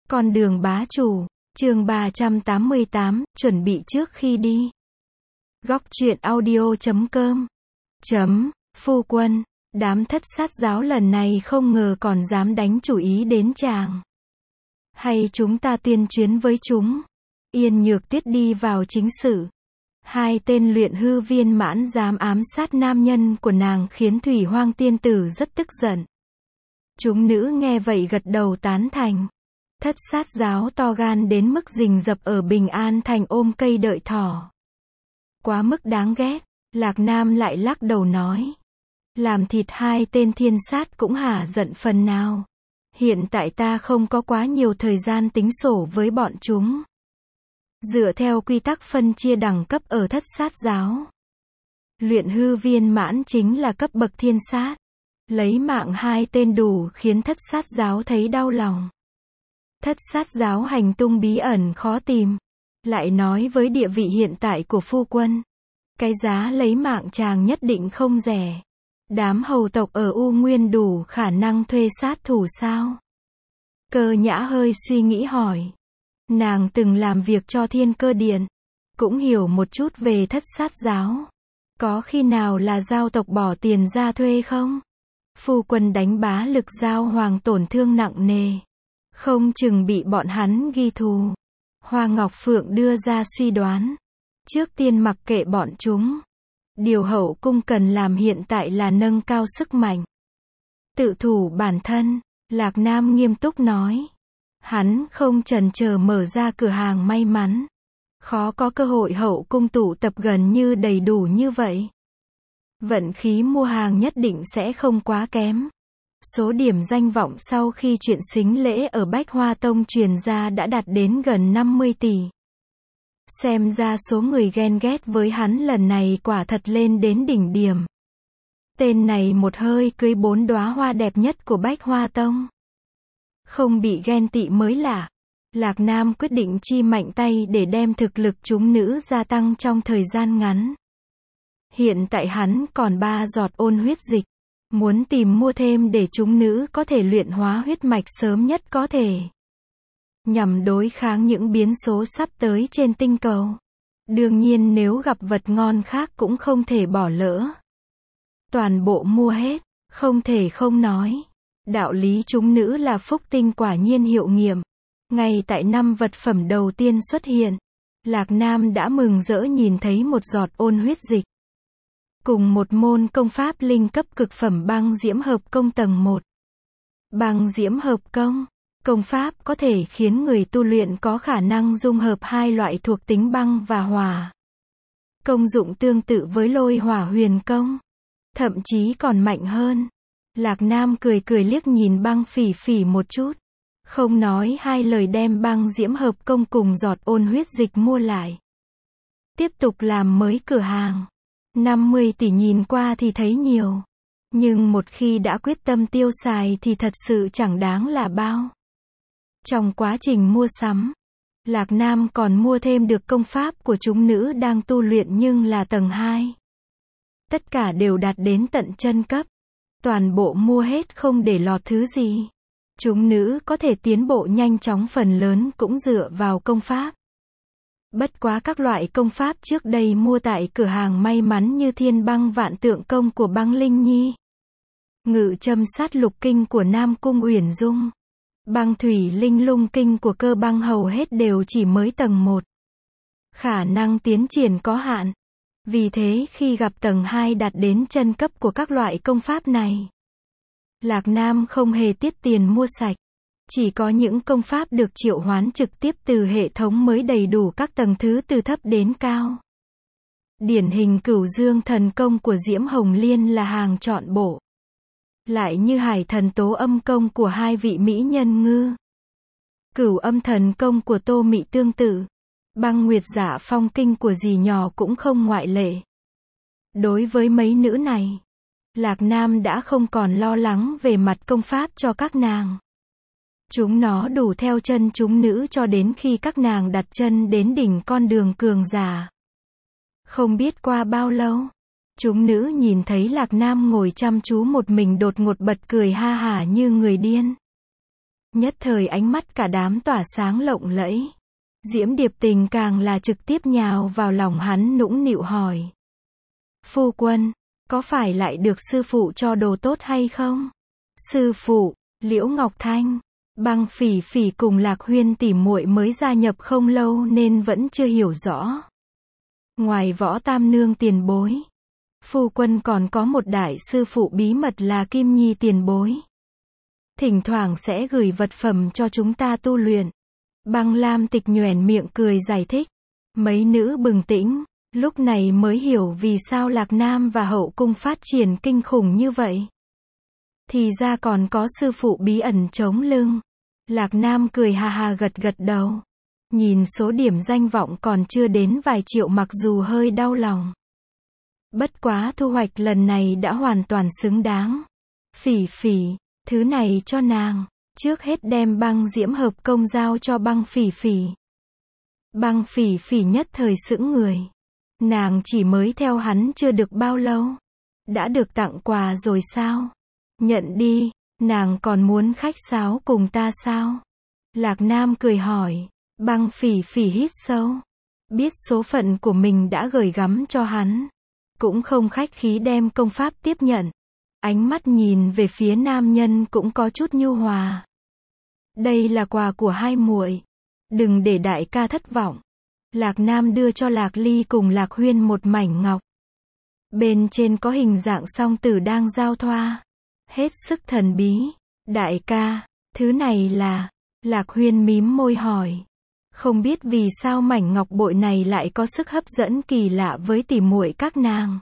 Con đường bá chủ, chương 388, chuẩn bị trước khi đi. Góc truyện audio.com Phu quân, đám thất sát giáo lần này không ngờ còn dám đánh chủ ý đến chàng. Hay chúng ta tuyên chiến với chúng? Yên Nhược Tiết đi vào chính sự. Hai tên luyện hư viên mãn dám ám sát nam nhân của nàng khiến Thủy Hoang tiên tử rất tức giận. Chúng nữ nghe vậy gật đầu tán thành. Thất sát giáo to gan đến mức rình rập ở Bình An thành ôm cây đợi thỏ. Quá mức đáng ghét, Lạc Nam lại lắc đầu nói. Làm thịt hai tên thiên sát cũng hả giận phần nào. Hiện tại ta không có quá nhiều thời gian tính sổ với bọn chúng. Dựa theo quy tắc phân chia đẳng cấp ở thất sát giáo, luyện hư viên mãn chính là cấp bậc thiên sát. Lấy mạng hai tên đủ khiến thất sát giáo thấy đau lòng. Thất sát giáo hành tung bí ẩn khó tìm. Lại nói với địa vị hiện tại của phu quân, cái giá lấy mạng chàng nhất định không rẻ. Đám hầu tộc ở U Nguyên đủ khả năng thuê sát thủ sao? Cơ Nhã hơi suy nghĩ hỏi. Nàng từng làm việc cho Thiên Cơ Điện, cũng hiểu một chút về thất sát giáo. Có khi nào là giao tộc bỏ tiền ra thuê không? Phu quân đánh bá lực giao hoàng tổn thương nặng nề, không chừng bị bọn hắn ghi thù. Hoa Ngọc Phượng đưa ra suy đoán. Trước tiên mặc kệ bọn chúng. Điều hậu cung cần làm hiện tại là nâng cao sức mạnh, tự thủ bản thân. Lạc Nam nghiêm túc nói. Hắn không chần chờ mở ra cửa hàng may mắn. Khó có cơ hội hậu cung tụ tập gần như đầy đủ như vậy. Vận khí mua hàng nhất định sẽ không quá kém. Số điểm danh vọng sau khi chuyện sính lễ ở Bách Hoa Tông truyền ra đã đạt đến gần 50 tỷ. Xem ra số người ghen ghét với hắn lần này quả thật lên đến đỉnh điểm. Tên này một hơi cưới 4 đóa hoa đẹp nhất của Bách Hoa Tông. Không bị ghen tị mới lạ. Lạc Nam quyết định chi mạnh tay để đem thực lực chúng nữ gia tăng trong thời gian ngắn. Hiện tại hắn còn 3 giọt ôn huyết dịch. Muốn tìm mua thêm để chúng nữ có thể luyện hóa huyết mạch sớm nhất có thể. Nhằm đối kháng những biến số sắp tới trên tinh cầu. Đương nhiên nếu gặp vật ngon khác cũng không thể bỏ lỡ. Toàn bộ mua hết, không thể không nói. Đạo lý chúng nữ là phúc tinh quả nhiên hiệu nghiệm. Ngay tại năm vật phẩm đầu tiên xuất hiện, Lạc Nam đã mừng rỡ nhìn thấy một giọt ôn huyết dịch. Cùng một môn công pháp linh cấp cực phẩm băng diễm hợp công tầng 1. Băng diễm hợp công. Công pháp có thể khiến người tu luyện có khả năng dung hợp hai loại thuộc tính băng và hỏa. Công dụng tương tự với lôi hỏa huyền công. Thậm chí còn mạnh hơn. Lạc Nam cười cười liếc nhìn băng phỉ phỉ một chút. Không nói hai lời đem băng diễm hợp công cùng giọt ôn huyết dịch mua lại. Tiếp tục làm mới cửa hàng. 50 tỷ nhìn qua thì thấy nhiều. Nhưng một khi đã quyết tâm tiêu xài thì thật sự chẳng đáng là bao. Trong quá trình mua sắm, Lạc Nam còn mua thêm được công pháp của chúng nữ đang tu luyện nhưng là tầng 2. Tất cả đều đạt đến tận chân cấp. Toàn bộ mua hết không để lọt thứ gì. Chúng nữ có thể tiến bộ nhanh chóng phần lớn cũng dựa vào công pháp. Bất quá các loại công pháp trước đây mua tại cửa hàng may mắn như Thiên Băng Vạn Tượng Công của Băng Linh Nhi, Ngự Châm Sát Lục Kinh của Nam Cung Uyển Dung, Băng Thủy Linh Lung Kinh của Cơ Băng hầu hết đều chỉ mới tầng 1. Khả năng tiến triển có hạn. Vì thế khi gặp tầng 2 đạt đến chân cấp của các loại công pháp này, Lạc Nam không hề tiết tiền mua sạch. Chỉ có những công pháp được triệu hoán trực tiếp từ hệ thống mới đầy đủ các tầng thứ từ thấp đến cao. Điển hình Cửu Dương Thần Công của Diễm Hồng Liên là hàng trọn bộ. Lại như Hải Thần Tố Âm Công của hai vị mỹ nhân ngư. Cửu Âm Thần Công của Tô Mị tương tự. Băng Nguyệt Dạ Phong Kinh của dì nhỏ cũng không ngoại lệ. Đối với mấy nữ này, Lạc Nam đã không còn lo lắng về mặt công pháp cho các nàng. Chúng nó đủ theo chân chúng nữ cho đến khi các nàng đặt chân đến đỉnh con đường cường giả. Không biết qua bao lâu, chúng nữ nhìn thấy Lạc Nam ngồi chăm chú một mình đột ngột bật cười ha hả như người điên. Nhất thời ánh mắt cả đám tỏa sáng lộng lẫy. Diễm Điệp Tình càng là trực tiếp nhào vào lòng hắn nũng nịu hỏi. Phu quân, có phải lại được sư phụ cho đồ tốt hay không? Sư phụ, Liễu Ngọc Thanh, Băng Phỉ Phỉ cùng Lạc Huyên tỉ muội mới gia nhập không lâu nên vẫn chưa hiểu rõ. Ngoài Võ Tam Nương tiền bối, phu quân còn có một đại sư phụ bí mật là Kim Nhi tiền bối. Thỉnh thoảng sẽ gửi vật phẩm cho chúng ta tu luyện. Băng Lam Tịch nhoẻn miệng cười giải thích. Mấy nữ bừng tỉnh, lúc này mới hiểu vì sao Lạc Nam và hậu cung phát triển kinh khủng như vậy. Thì ra còn có sư phụ bí ẩn chống lưng. Lạc Nam cười ha ha gật gật đầu. Nhìn số điểm danh vọng còn chưa đến vài triệu mặc dù hơi đau lòng. Bất quá thu hoạch lần này đã hoàn toàn xứng đáng. Phỉ Phỉ, thứ này cho nàng. Trước hết đem Băng Diễm hợp công giao cho Băng Phỉ Phỉ. Băng Phỉ Phỉ nhất thời sững người. Nàng chỉ mới theo hắn chưa được bao lâu. Đã được tặng quà rồi sao? Nhận đi, nàng còn muốn khách sáo cùng ta sao? Lạc Nam cười hỏi. Băng Phỉ Phỉ hít sâu. Biết số phận của mình đã gửi gắm cho hắn. Cũng không khách khí đem công pháp tiếp nhận. Ánh mắt nhìn về phía nam nhân cũng có chút nhu hòa. Đây là quà của hai muội. Đừng để đại ca thất vọng. Lạc Nam đưa cho Lạc Ly cùng Lạc Huyên một mảnh ngọc. Bên trên có hình dạng song tử đang giao thoa. Hết sức thần bí. Đại ca, thứ này là... Lạc Huyên mím môi hỏi. Không biết vì sao mảnh ngọc bội này lại có sức hấp dẫn kỳ lạ với tỉ muội các nàng.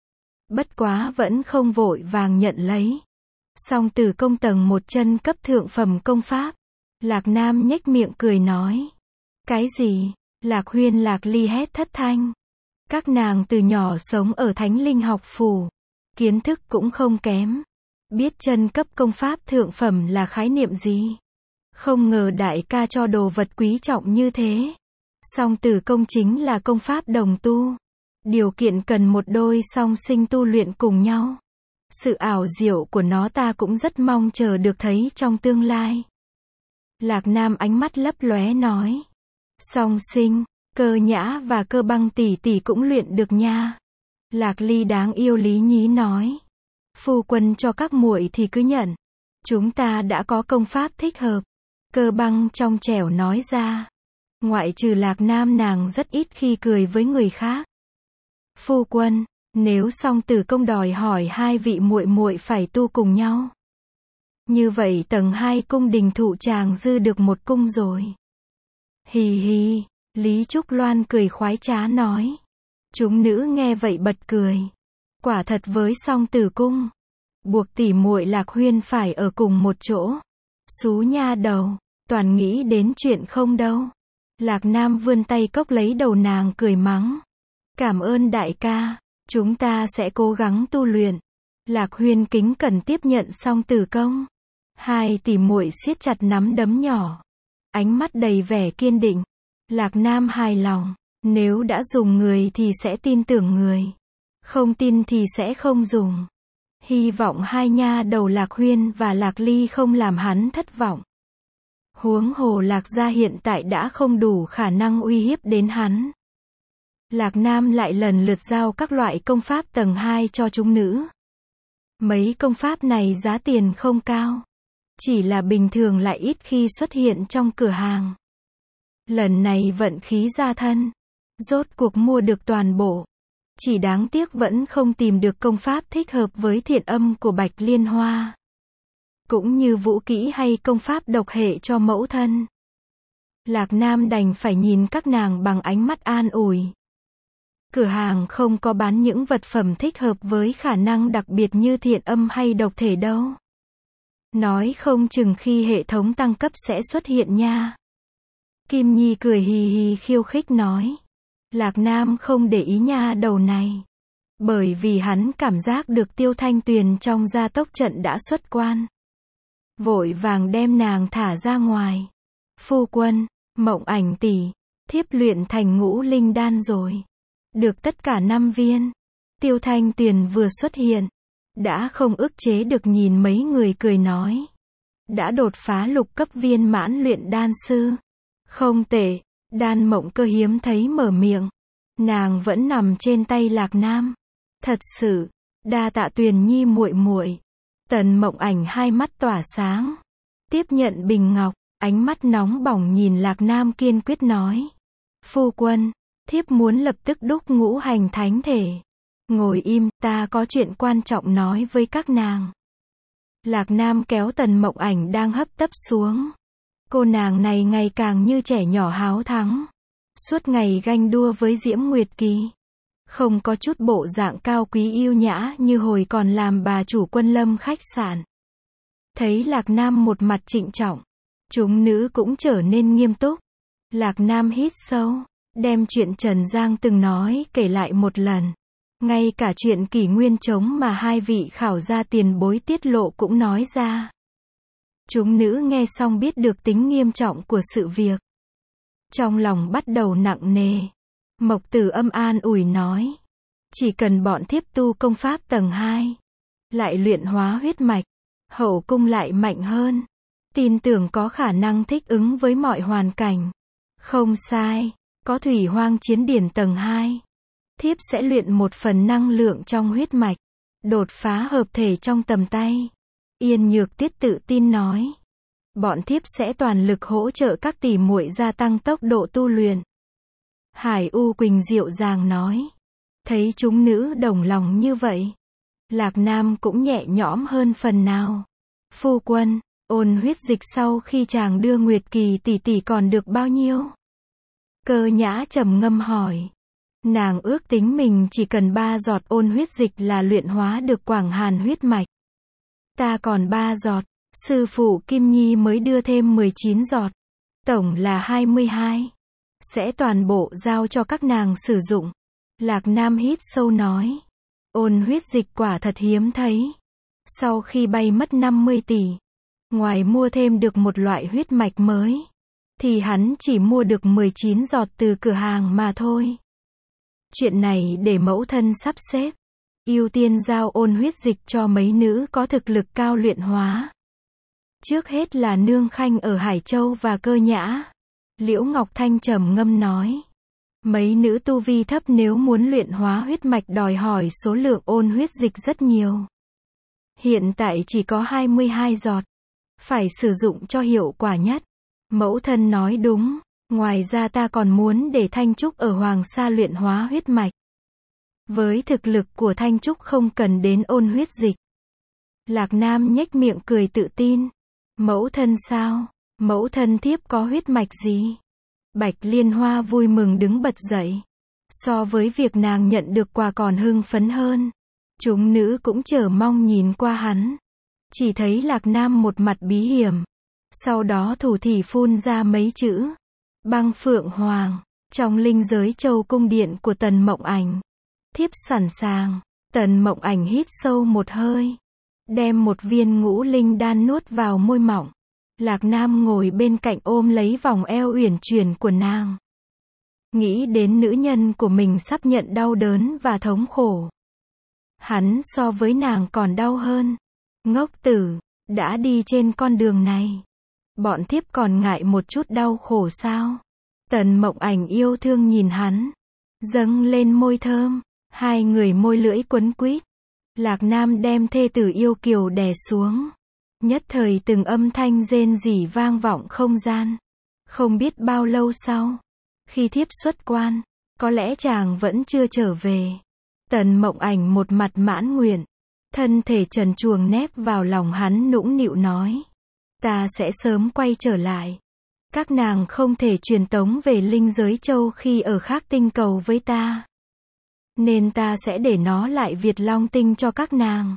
Bất quá vẫn không vội vàng nhận lấy. Song tử công tầng một chân cấp thượng phẩm công pháp. Lạc Nam nhếch miệng cười nói. Cái gì? Lạc Huyên Lạc Ly hét thất thanh. Các nàng từ nhỏ sống ở Thánh Linh học phủ. Kiến thức cũng không kém. Biết chân cấp công pháp thượng phẩm là khái niệm gì. Không ngờ đại ca cho đồ vật quý trọng như thế. Song tử công chính là công pháp đồng tu. Điều kiện cần một đôi song sinh tu luyện cùng nhau. Sự ảo diệu của nó ta cũng rất mong chờ được thấy trong tương lai. Lạc Nam ánh mắt lấp lóe nói. Song sinh, Cơ Nhã và Cơ Băng tỷ tỷ cũng luyện được nha. Lạc Ly đáng yêu lý nhí nói. Phu quân cho các muội thì cứ nhận. Chúng ta đã có công pháp thích hợp. Cơ Băng trong trẻo nói ra. Ngoại trừ Lạc Nam nàng rất ít khi cười với người khác. Phu quân, nếu song tử công đòi hỏi hai vị muội muội phải tu cùng nhau. Như vậy tầng 2 cung đình thụ tràng dư được một cung rồi. Hì hì, Lý Trúc Loan cười khoái trá nói. Chúng nữ nghe vậy bật cười. Quả thật với song tử cung. Buộc tỉ muội Lạc Huyên phải ở cùng một chỗ. Xú nha đầu, toàn nghĩ đến chuyện không đâu. Lạc Nam vươn tay cốc lấy đầu nàng cười mắng. Cảm ơn đại ca, chúng ta sẽ cố gắng tu luyện. Lạc Huyên kính cẩn tiếp nhận song tử công. Hai tỷ muội siết chặt nắm đấm nhỏ. Ánh mắt đầy vẻ kiên định. Lạc Nam hài lòng. Nếu đã dùng người thì sẽ tin tưởng người. Không tin thì sẽ không dùng. Hy vọng hai nha đầu Lạc Huyên và Lạc Ly không làm hắn thất vọng. Huống hồ Lạc gia hiện tại đã không đủ khả năng uy hiếp đến hắn. Lạc Nam lại lần lượt giao các loại công pháp tầng 2 cho chúng nữ. Mấy công pháp này giá tiền không cao. Chỉ là bình thường lại ít khi xuất hiện trong cửa hàng. Lần này vận khí ra thân. Rốt cuộc mua được toàn bộ. Chỉ đáng tiếc vẫn không tìm được công pháp thích hợp với thiện âm của Bạch Liên Hoa. Cũng như vũ kỹ hay công pháp độc hệ cho mẫu thân. Lạc Nam đành phải nhìn các nàng bằng ánh mắt an ủi. Cửa hàng không có bán những vật phẩm thích hợp với khả năng đặc biệt như thiện âm hay độc thể đâu. Nói không chừng khi hệ thống tăng cấp sẽ xuất hiện nha. Kim Nhi cười hì hì khiêu khích nói. Lạc Nam không để ý nha đầu này. Bởi vì hắn cảm giác được Tiêu Thanh Tuyền trong gia tốc trận đã xuất quan. Vội vàng đem nàng thả ra ngoài. Phu quân, Mộng Ảnh tỷ, thiếp luyện thành ngũ linh đan rồi. Được tất cả 5 viên. Tiêu Thanh Tuyền vừa xuất hiện. Đã không ức chế được nhìn mấy người cười nói. đã đột phá lục cấp viên mãn luyện đan sư. Không tệ, Đan Mộng Cơ hiếm thấy mở miệng. Nàng vẫn nằm trên tay Lạc Nam. Thật sự, đa tạ Tuyền Nhi muội muội. Tần Mộng Ảnh hai mắt tỏa sáng. Tiếp nhận bình ngọc, ánh mắt nóng bỏng nhìn Lạc Nam kiên quyết nói. Phu quân, thiếp muốn lập tức đúc ngũ hành thánh thể. Ngồi im, ta có chuyện quan trọng nói với các nàng. Lạc Nam kéo Tần Mộng Ảnh đang hấp tấp xuống. Cô nàng này ngày càng như trẻ nhỏ háo thắng. Suốt ngày ganh đua với Diễm Nguyệt Kỳ. Không có chút bộ dạng cao quý yêu nhã như hồi còn làm bà chủ Quân Lâm khách sạn. Thấy Lạc Nam một mặt trịnh trọng, chúng nữ cũng trở nên nghiêm túc. Lạc Nam hít sâu, đem chuyện Trần Giang từng nói kể lại một lần. Ngay cả chuyện kỷ nguyên trống mà hai vị khảo gia tiền bối tiết lộ cũng nói ra. Chúng nữ nghe xong biết được tính nghiêm trọng của sự việc. Trong lòng bắt đầu nặng nề. Mộc Tử Âm an ủi nói. Chỉ cần bọn thiếp tu công pháp tầng 2. Lại luyện hóa huyết mạch. Hậu cung lại mạnh hơn. Tin tưởng có khả năng thích ứng với mọi hoàn cảnh. Không sai. Có thủy hoang chiến điển tầng 2. Thiếp sẽ luyện một phần năng lượng trong huyết mạch. Đột phá hợp thể trong tầm tay. Yên Nhược Tuyết tự tin nói. Bọn thiếp sẽ toàn lực hỗ trợ các tỷ muội gia tăng tốc độ tu luyện. Hải U Quỳnh dịu dàng nói. Thấy chúng nữ đồng lòng như vậy. Lạc Nam cũng nhẹ nhõm hơn phần nào. Phu quân, ôn huyết dịch sau khi chàng đưa Nguyệt Kỳ tỷ tỷ còn được bao nhiêu? Cơ Nhã trầm ngâm hỏi. Nàng ước tính mình chỉ cần 3 giọt ôn huyết dịch là luyện hóa được Quảng Hàn huyết mạch. Ta còn 3 giọt, sư phụ Kim Nhi mới đưa thêm 19 giọt. Tổng là 22. Sẽ toàn bộ giao cho các nàng sử dụng. Lạc Nam hít sâu nói. Ôn huyết dịch quả thật hiếm thấy. Sau khi bay mất 50 tỷ, ngoài mua thêm được một loại huyết mạch mới, thì hắn chỉ mua được 19 giọt từ cửa hàng mà thôi. Chuyện này để mẫu thân sắp xếp. Ưu tiên giao ôn huyết dịch cho mấy nữ có thực lực cao luyện hóa. Trước hết là Nương Khanh ở Hải Châu và Cơ Nhã. Liễu Ngọc Thanh trầm ngâm nói. Mấy nữ tu vi thấp nếu muốn luyện hóa huyết mạch đòi hỏi số lượng ôn huyết dịch rất nhiều. Hiện tại chỉ có 22 giọt. Phải sử dụng cho hiệu quả nhất. Mẫu thân nói đúng. Ngoài ra ta còn muốn để Thanh Trúc ở Hoàng Sa luyện hóa huyết mạch. Với thực lực của Thanh Trúc không cần đến ôn huyết dịch. Lạc Nam nhếch miệng cười tự tin. Mẫu thân sao? Mẫu thân thiếp có huyết mạch gì? Bạch Liên Hoa vui mừng đứng bật dậy. So với việc nàng nhận được quà còn hưng phấn hơn. Chúng nữ cũng chờ mong nhìn qua hắn. Chỉ thấy Lạc Nam một mặt bí hiểm. Sau đó thủ thỉ phun ra mấy chữ. Băng Phượng Hoàng. Trong linh giới châu cung điện của Tần Mộng Ảnh. Thiếp sẵn sàng. Tần Mộng Ảnh hít sâu một hơi. Đem một viên ngũ linh đan nuốt vào môi mỏng. Lạc Nam ngồi bên cạnh ôm lấy vòng eo uyển chuyển của nàng. Nghĩ đến nữ nhân của mình sắp nhận đau đớn và thống khổ. Hắn so với nàng còn đau hơn. Ngốc tử, đã đi trên con đường này. Bọn thiếp còn ngại một chút đau khổ sao? Tần Mộng Ảnh yêu thương nhìn hắn. Dâng lên môi thơm. Hai người môi lưỡi quấn quýt. Lạc Nam đem thê tử yêu kiều đè xuống. Nhất thời từng âm thanh rên rỉ vang vọng không gian. Không biết bao lâu sau, khi thiếp xuất quan, có lẽ chàng vẫn chưa trở về. Tần Mộng Ảnh một mặt mãn nguyện, thân thể trần truồng nép vào lòng hắn nũng nịu nói. Ta sẽ sớm quay trở lại. Các nàng không thể truyền tống về linh giới châu khi ở khác tinh cầu với ta. Nên ta sẽ để nó lại Việt Long tinh cho các nàng.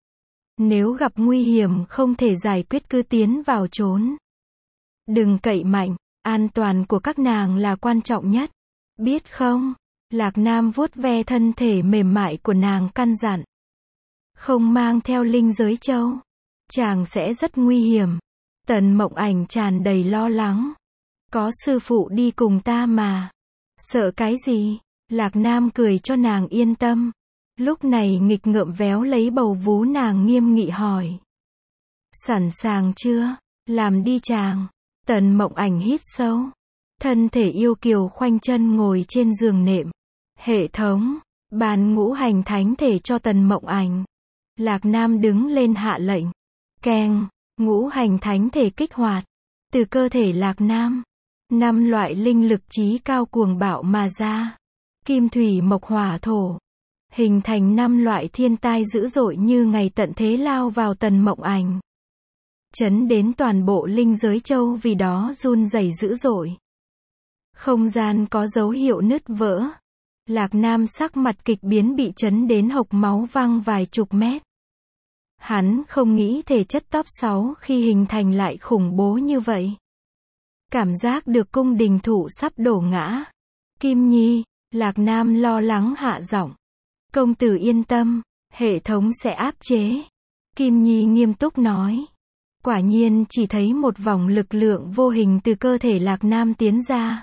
Nếu gặp nguy hiểm không thể giải quyết cứ tiến vào trốn. Đừng cậy mạnh, an toàn của các nàng là quan trọng nhất. Biết không? Lạc Nam vuốt ve thân thể mềm mại của nàng căn dặn. Không mang theo linh giới châu. Chàng sẽ rất nguy hiểm. Tần Mộng Ảnh tràn đầy lo lắng. Có sư phụ đi cùng ta mà. Sợ cái gì? Lạc Nam cười cho nàng yên tâm. Lúc này nghịch ngợm véo lấy bầu vú nàng nghiêm nghị hỏi. Sẵn sàng chưa? Làm đi chàng. Tần Mộng Ảnh hít sâu. Thân thể yêu kiều khoanh chân ngồi trên giường nệm. Hệ thống, ban ngũ hành thánh thể cho Tần Mộng Ảnh. Lạc Nam đứng lên hạ lệnh. Keng, ngũ hành thánh thể kích hoạt. Từ cơ thể Lạc Nam, 5 loại linh lực chí cao cuồng bạo mà ra. Kim thủy mộc hỏa thổ. Hình thành 5 loại thiên tai dữ dội như ngày tận thế lao vào Tần Mộng Ảnh. Chấn đến toàn bộ linh giới châu vì đó run rẩy dữ dội. Không gian có dấu hiệu nứt vỡ. Lạc Nam sắc mặt kịch biến bị chấn đến hộc máu văng vài chục mét. Hắn không nghĩ thể chất top 6 khi hình thành lại khủng bố như vậy. Cảm giác được cung đình thủ sắp đổ ngã. Kim Nhi, Lạc Nam lo lắng hạ giọng. Công tử yên tâm, hệ thống sẽ áp chế. Kim Nhi nghiêm túc nói. Quả nhiên chỉ thấy một vòng lực lượng vô hình từ cơ thể Lạc Nam tiến ra.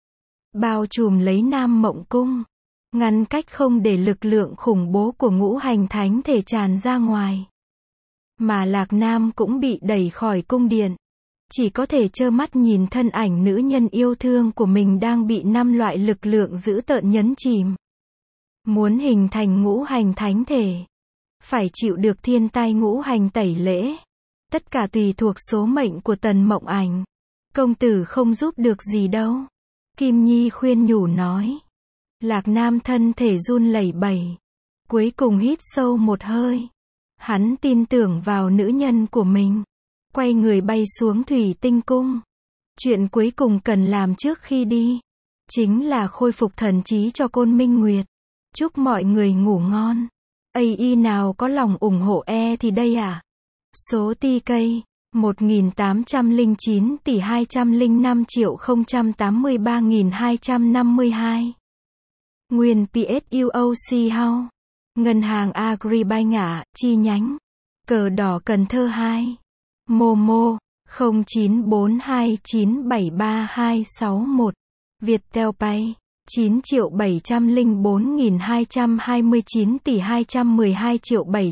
Bao trùm lấy Nam Mộng Cung. Ngăn cách không để lực lượng khủng bố của ngũ hành thánh thể tràn ra ngoài. Mà Lạc Nam cũng bị đẩy khỏi cung điện. Chỉ có thể trơ mắt nhìn thân ảnh nữ nhân yêu thương của mình đang bị 5 loại lực lượng dữ tợn nhấn chìm. Muốn hình thành ngũ hành thánh thể, phải chịu được thiên tai ngũ hành tẩy lễ. Tất cả tùy thuộc số mệnh của Tần Mộng Ảnh. Công tử không giúp được gì đâu. Kim Nhi khuyên nhủ nói. Lạc Nam thân thể run lẩy bẩy. Cuối cùng hít sâu một hơi. Hắn tin tưởng vào nữ nhân của mình. Quay người bay xuống Thủy Tinh Cung. Chuyện cuối cùng cần làm trước khi đi, chính là khôi phục thần trí cho Côn Minh Nguyệt. Chúc mọi người ngủ ngon. AI nào có lòng ủng hộ thì đây à? Số TK 1809 tỷ 205.083.252. Nguyên PSUOC House. Ngân hàng Agribank chi nhánh. Cờ đỏ Cần Thơ 2. Momo 0942973261. Viettel Pay 9.704.229 tỷ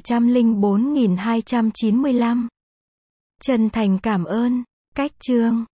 212.704.295. Chân thành cảm ơn. Cách chương